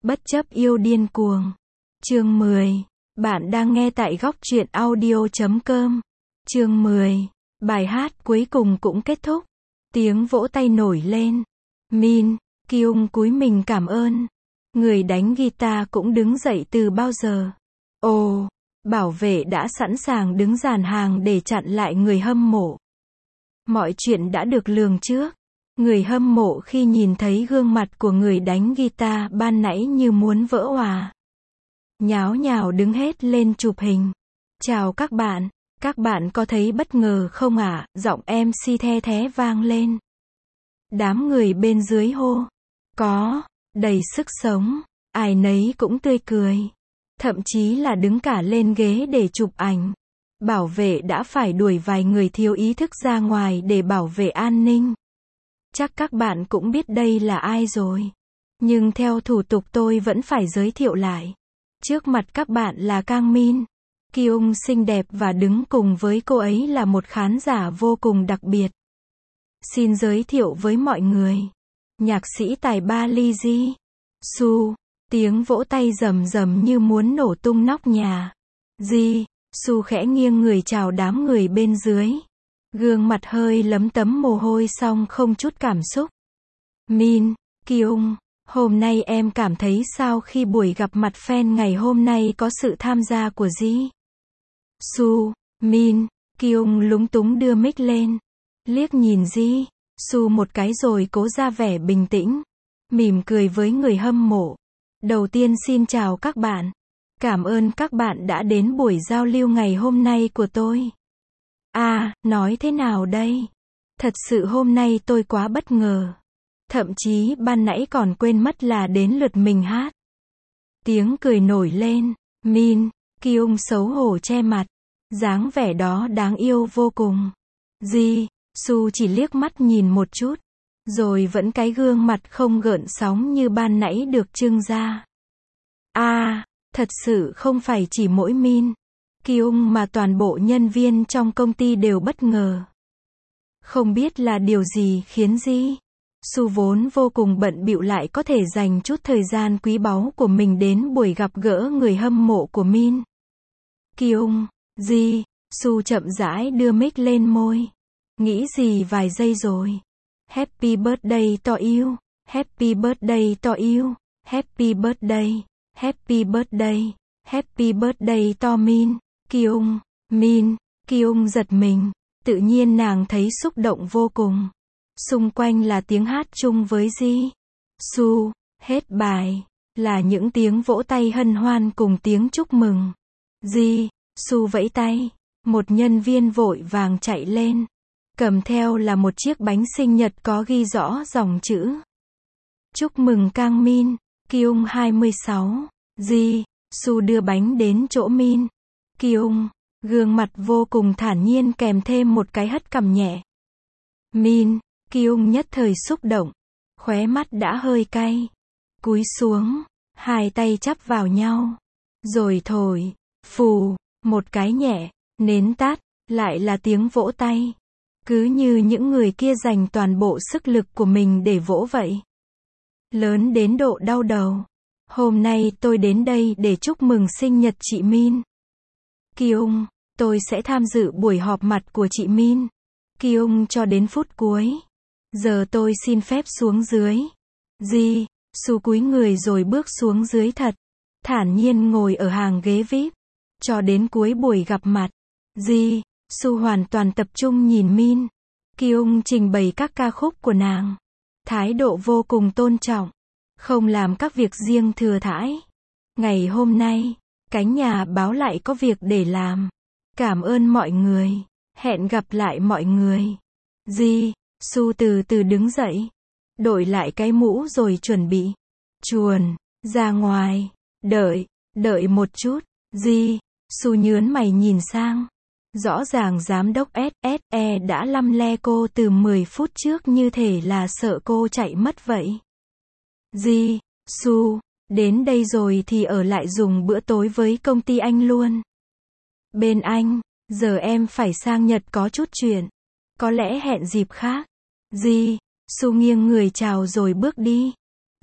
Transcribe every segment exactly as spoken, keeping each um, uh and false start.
Bất chấp yêu điên cuồng. Chương mười. Bạn đang nghe tại góc truyện audio chấm com. Chương mười. Bài hát cuối cùng cũng kết thúc. Tiếng vỗ tay nổi lên. Min, Kyung cúi mình cảm ơn. Người đánh guitar cũng đứng dậy từ bao giờ. Ồ, bảo vệ đã sẵn sàng đứng dàn hàng để chặn lại người hâm mộ. Mọi chuyện đã được lường trước. Người hâm mộ khi nhìn thấy gương mặt của người đánh guitar ban nãy như muốn vỡ òa. Nháo nhào đứng hết lên chụp hình. Chào các bạn, các bạn có thấy bất ngờ không ạ? À? Giọng em xê the thé vang lên. Đám người bên dưới hô. Có, đầy sức sống, ai nấy cũng tươi cười. Thậm chí là đứng cả lên ghế để chụp ảnh. Bảo vệ đã phải đuổi vài người thiếu ý thức ra ngoài để bảo vệ an ninh. Chắc các bạn cũng biết đây là ai rồi. Nhưng theo thủ tục tôi vẫn phải giới thiệu lại. Trước mặt các bạn là Kang Min. Kyung xinh đẹp và đứng cùng với cô ấy là một khán giả vô cùng đặc biệt. Xin giới thiệu với mọi người. Nhạc sĩ tài ba Lee Ji Su. Tiếng vỗ tay rầm rầm như muốn nổ tung nóc nhà. Ji Su khẽ nghiêng người chào đám người bên dưới. Gương mặt hơi lấm tấm mồ hôi song không chút cảm xúc. Min, Kyung, hôm nay em cảm thấy sao khi buổi gặp mặt fan ngày hôm nay có sự tham gia của Ji Su. Min, Kyung lúng túng đưa mic lên. Liếc nhìn Ji Su một cái rồi cố ra vẻ bình tĩnh. Mỉm cười với người hâm mộ. Đầu tiên xin chào các bạn. Cảm ơn các bạn đã đến buổi giao lưu ngày hôm nay của tôi. À, nói thế nào đây? Thật sự hôm nay tôi quá bất ngờ. Thậm chí ban nãy còn quên mất là đến lượt mình hát. Tiếng cười nổi lên. Min, Kyung xấu hổ che mặt. Dáng vẻ đó đáng yêu vô cùng. Ji Su chỉ liếc mắt nhìn một chút. Rồi vẫn cái gương mặt không gợn sóng như ban nãy được trưng ra. À, thật sự không phải chỉ mỗi Min, Kyung mà toàn bộ nhân viên trong công ty đều bất ngờ. Không biết là điều gì khiến Ji Su vốn vô cùng bận bịu lại có thể dành chút thời gian quý báu của mình đến buổi gặp gỡ người hâm mộ của Min. Kyung, Ji Su chậm rãi đưa mic lên môi. Nghĩ gì vài giây rồi. Happy birthday to you, happy birthday to you, happy birthday, happy birthday, happy birthday to Min, Kyung. Min, Kyung giật mình, tự nhiên nàng thấy xúc động vô cùng. Xung quanh là tiếng hát chung với Ji Su, hết bài là những tiếng vỗ tay hân hoan cùng tiếng chúc mừng. Ji Su vẫy tay, một nhân viên vội vàng chạy lên. Cầm theo là một chiếc bánh sinh nhật có ghi rõ dòng chữ. Chúc mừng Kang Min, Kyung hai mươi sáu. Ji Su đưa bánh đến chỗ Min. Kyung, gương mặt vô cùng thản nhiên kèm thêm một cái hất cằm nhẹ. Min, Kyung nhất thời xúc động. Khóe mắt đã hơi cay. Cúi xuống, hai tay chắp vào nhau. Rồi thổi, phù, một cái nhẹ, nến tắt, lại là tiếng vỗ tay. Cứ như những người kia dành toàn bộ sức lực của mình để vỗ vậy. Lớn đến độ đau đầu. Hôm nay tôi đến đây để chúc mừng sinh nhật chị Min. Kyung, tôi sẽ tham dự buổi họp mặt của chị Min. Kyung cho đến phút cuối. Giờ tôi xin phép xuống dưới. Ji Su cúi người rồi bước xuống dưới thật. Thản nhiên ngồi ở hàng ghế vi ai pi. Cho đến cuối buổi gặp mặt. Ji Su hoàn toàn tập trung nhìn Min. Kyung trình bày các ca khúc của nàng. Thái độ vô cùng tôn trọng. Không làm các việc riêng thừa thãi. Ngày hôm nay, cánh nhà báo lại có việc để làm. Cảm ơn mọi người. Hẹn gặp lại mọi người. Ji Su từ từ đứng dậy. Đội lại cái mũ rồi chuẩn bị. Chuồn ra ngoài. Đợi, đợi một chút. Ji Su nhớn mày nhìn sang. Rõ ràng giám đốc ét ét e đã lăm le cô từ mười phút trước như thể là sợ cô chạy mất vậy. Ji Su, đến đây rồi thì ở lại dùng bữa tối với công ty anh luôn. Bên anh, giờ em phải sang Nhật có chút chuyện. Có lẽ hẹn dịp khác. Ji Su nghiêng người chào rồi bước đi.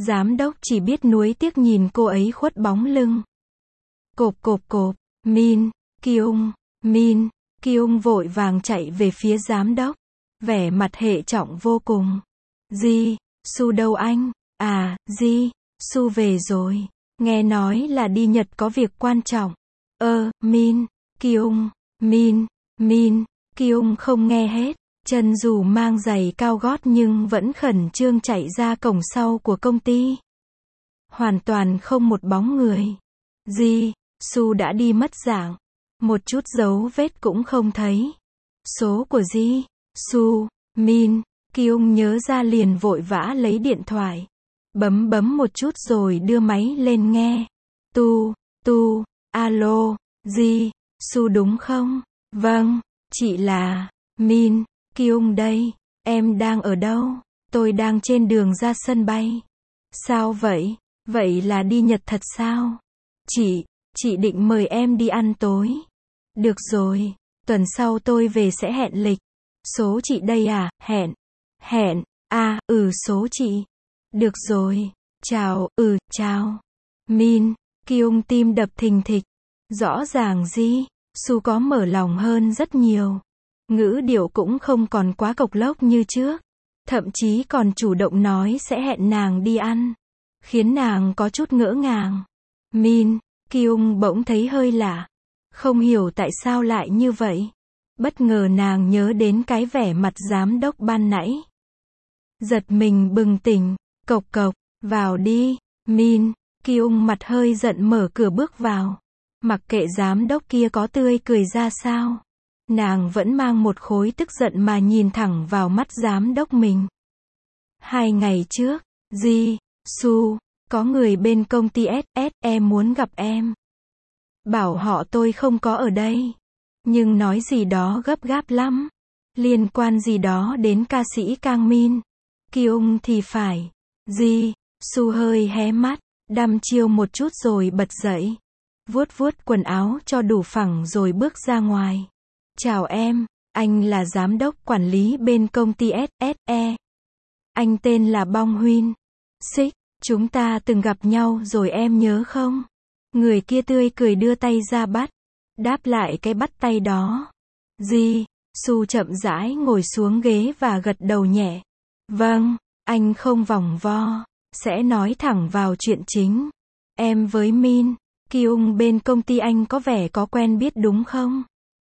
Giám đốc chỉ biết nuối tiếc nhìn cô ấy khuất bóng lưng. Cộp cộp cộp, Min, Kyung, Min, Kyung vội vàng chạy về phía giám đốc. Vẻ mặt hệ trọng vô cùng. Ji, Su đâu anh? À, Ji, Su về rồi. Nghe nói là đi Nhật có việc quan trọng. Ơ, Min, Kyung, Min, Min, Kyung không nghe hết. Chân dù mang giày cao gót nhưng vẫn khẩn trương chạy ra cổng sau của công ty. Hoàn toàn không một bóng người. Ji, Su đã đi mất dạng. Một chút dấu vết cũng không thấy. Số của Ji, Su, Min, Kyung nhớ ra liền vội vã lấy điện thoại. Bấm bấm một chút rồi đưa máy lên nghe. Tu, tu, alo, Ji, Su đúng không? Vâng, chị là Min, Kyung đây. Em đang ở đâu? Tôi đang trên đường ra sân bay. Sao vậy? Vậy là đi Nhật thật sao? Chị, chị định mời em đi ăn tối. Được rồi, tuần sau tôi về sẽ hẹn lịch. Số chị đây à? Hẹn. Hẹn, à, ừ số chị. Được rồi, chào, ừ, chào. Min, Kyung tim đập thình thịch. Rõ ràng Ji, Su có mở lòng hơn rất nhiều. Ngữ điệu cũng không còn quá cộc lốc như trước. Thậm chí còn chủ động nói sẽ hẹn nàng đi ăn. Khiến nàng có chút ngỡ ngàng. Min, Kyung bỗng thấy hơi lạ. Không hiểu tại sao lại như vậy. Bất ngờ nàng nhớ đến cái vẻ mặt giám đốc ban nãy. Giật mình bừng tỉnh, cộc cộc, vào đi. Min, Kyung mặt hơi giận mở cửa bước vào. Mặc kệ giám đốc kia có tươi cười ra sao. Nàng vẫn mang một khối tức giận mà nhìn thẳng vào mắt giám đốc mình. Hai ngày trước, Ji, Su, có người bên công ty ét ét e muốn gặp em. Bảo họ tôi không có ở đây. Nhưng nói gì đó gấp gáp lắm. Liên quan gì đó đến ca sĩ Kang Min. Kyung thì phải. Ji, Su hơi hé mắt, đăm chiêu một chút rồi bật dậy. Vuốt vuốt quần áo cho đủ phẳng rồi bước ra ngoài. Chào em, anh là giám đốc quản lý bên công ty ét ét e. Anh tên là Bong Huyên. Xích, chúng ta từng gặp nhau rồi em nhớ không? Người kia tươi cười đưa tay ra bắt. Đáp lại cái bắt tay đó. Ji, Su chậm rãi ngồi xuống ghế và gật đầu nhẹ. Vâng, anh không vòng vo. Sẽ nói thẳng vào chuyện chính. Em với Min, Kyung bên công ty anh có vẻ có quen biết đúng không?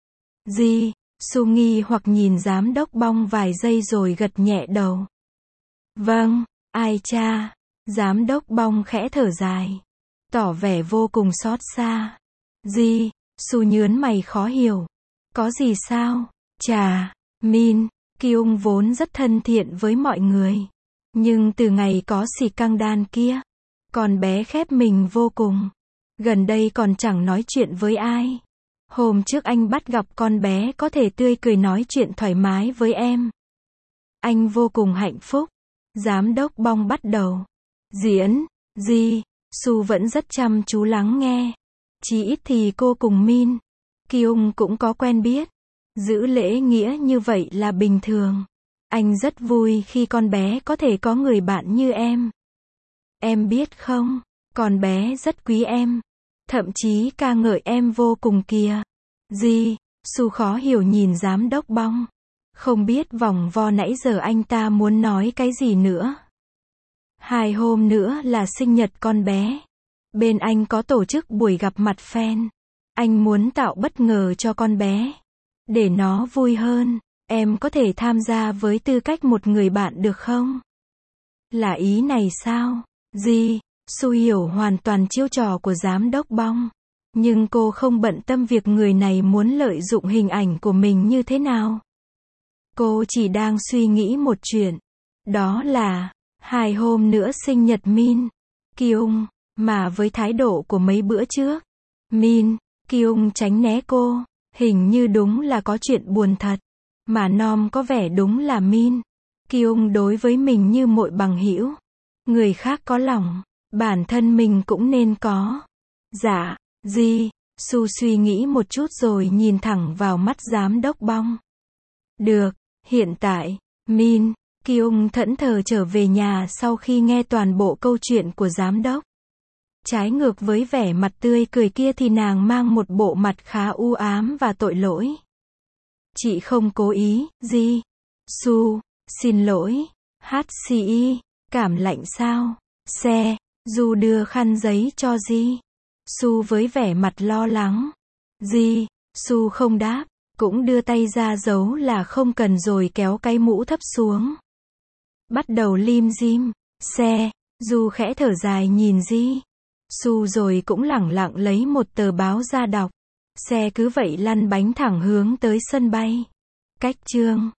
Ji, Su nghi hoặc nhìn giám đốc Bong vài giây rồi gật nhẹ đầu. Vâng, ai cha. Giám đốc Bong khẽ thở dài. Tỏ vẻ vô cùng xót xa. Ji, Su nhớn mày khó hiểu. Có gì sao? Chà, Min, Kyung vốn rất thân thiện với mọi người. Nhưng từ ngày có xì căng đan kia, con bé khép mình vô cùng. Gần đây còn chẳng nói chuyện với ai. Hôm trước anh bắt gặp con bé có thể tươi cười nói chuyện thoải mái với em. Anh vô cùng hạnh phúc. Giám đốc Bong bắt đầu diễn. Ji, Su vẫn rất chăm chú lắng nghe. Chỉ ít thì cô cùng Min, Kyung cũng có quen biết. Giữ lễ nghĩa như vậy là bình thường. Anh rất vui khi con bé có thể có người bạn như em. Em biết không, con bé rất quý em. Thậm chí ca ngợi em vô cùng kìa. Ji, Su khó hiểu nhìn giám đốc Bong. Không biết vòng vo nãy giờ anh ta muốn nói cái gì nữa. Hai hôm nữa là sinh nhật con bé. Bên anh có tổ chức buổi gặp mặt fan. Anh muốn tạo bất ngờ cho con bé. Để nó vui hơn, em có thể tham gia với tư cách một người bạn được không? Là ý này sao? Ji, Su hiểu hoàn toàn chiêu trò của giám đốc Bong. Nhưng cô không bận tâm việc người này muốn lợi dụng hình ảnh của mình như thế nào. Cô chỉ đang suy nghĩ một chuyện. Đó là, hai hôm nữa sinh nhật Min, Kyung, mà với thái độ của mấy bữa trước, Min, Kyung tránh né cô, hình như đúng là có chuyện buồn thật. Mà Nom có vẻ đúng là Min, Kyung đối với mình như muội bằng hữu. Người khác có lòng, bản thân mình cũng nên có. Dạ, Ji, Su suy nghĩ một chút rồi nhìn thẳng vào mắt giám đốc Bong. Được, hiện tại, Min, Kyung thẫn thờ trở về nhà sau khi nghe toàn bộ câu chuyện của giám đốc. Trái ngược với vẻ mặt tươi cười kia thì nàng mang một bộ mặt khá u ám và tội lỗi. Chị không cố ý, Ji. Su, xin lỗi. hát xê i, cảm lạnh sao? Xe, Du đưa khăn giấy cho Ji. Su với vẻ mặt lo lắng. Ji, Su không đáp, cũng đưa tay ra dấu là không cần rồi kéo cái mũ thấp xuống. Bắt đầu lim dim. Xe, Du khẽ thở dài nhìn Ji. Su rồi cũng lẳng lặng lấy một tờ báo ra đọc. Xe cứ vậy lăn bánh thẳng hướng tới sân bay. Cách chương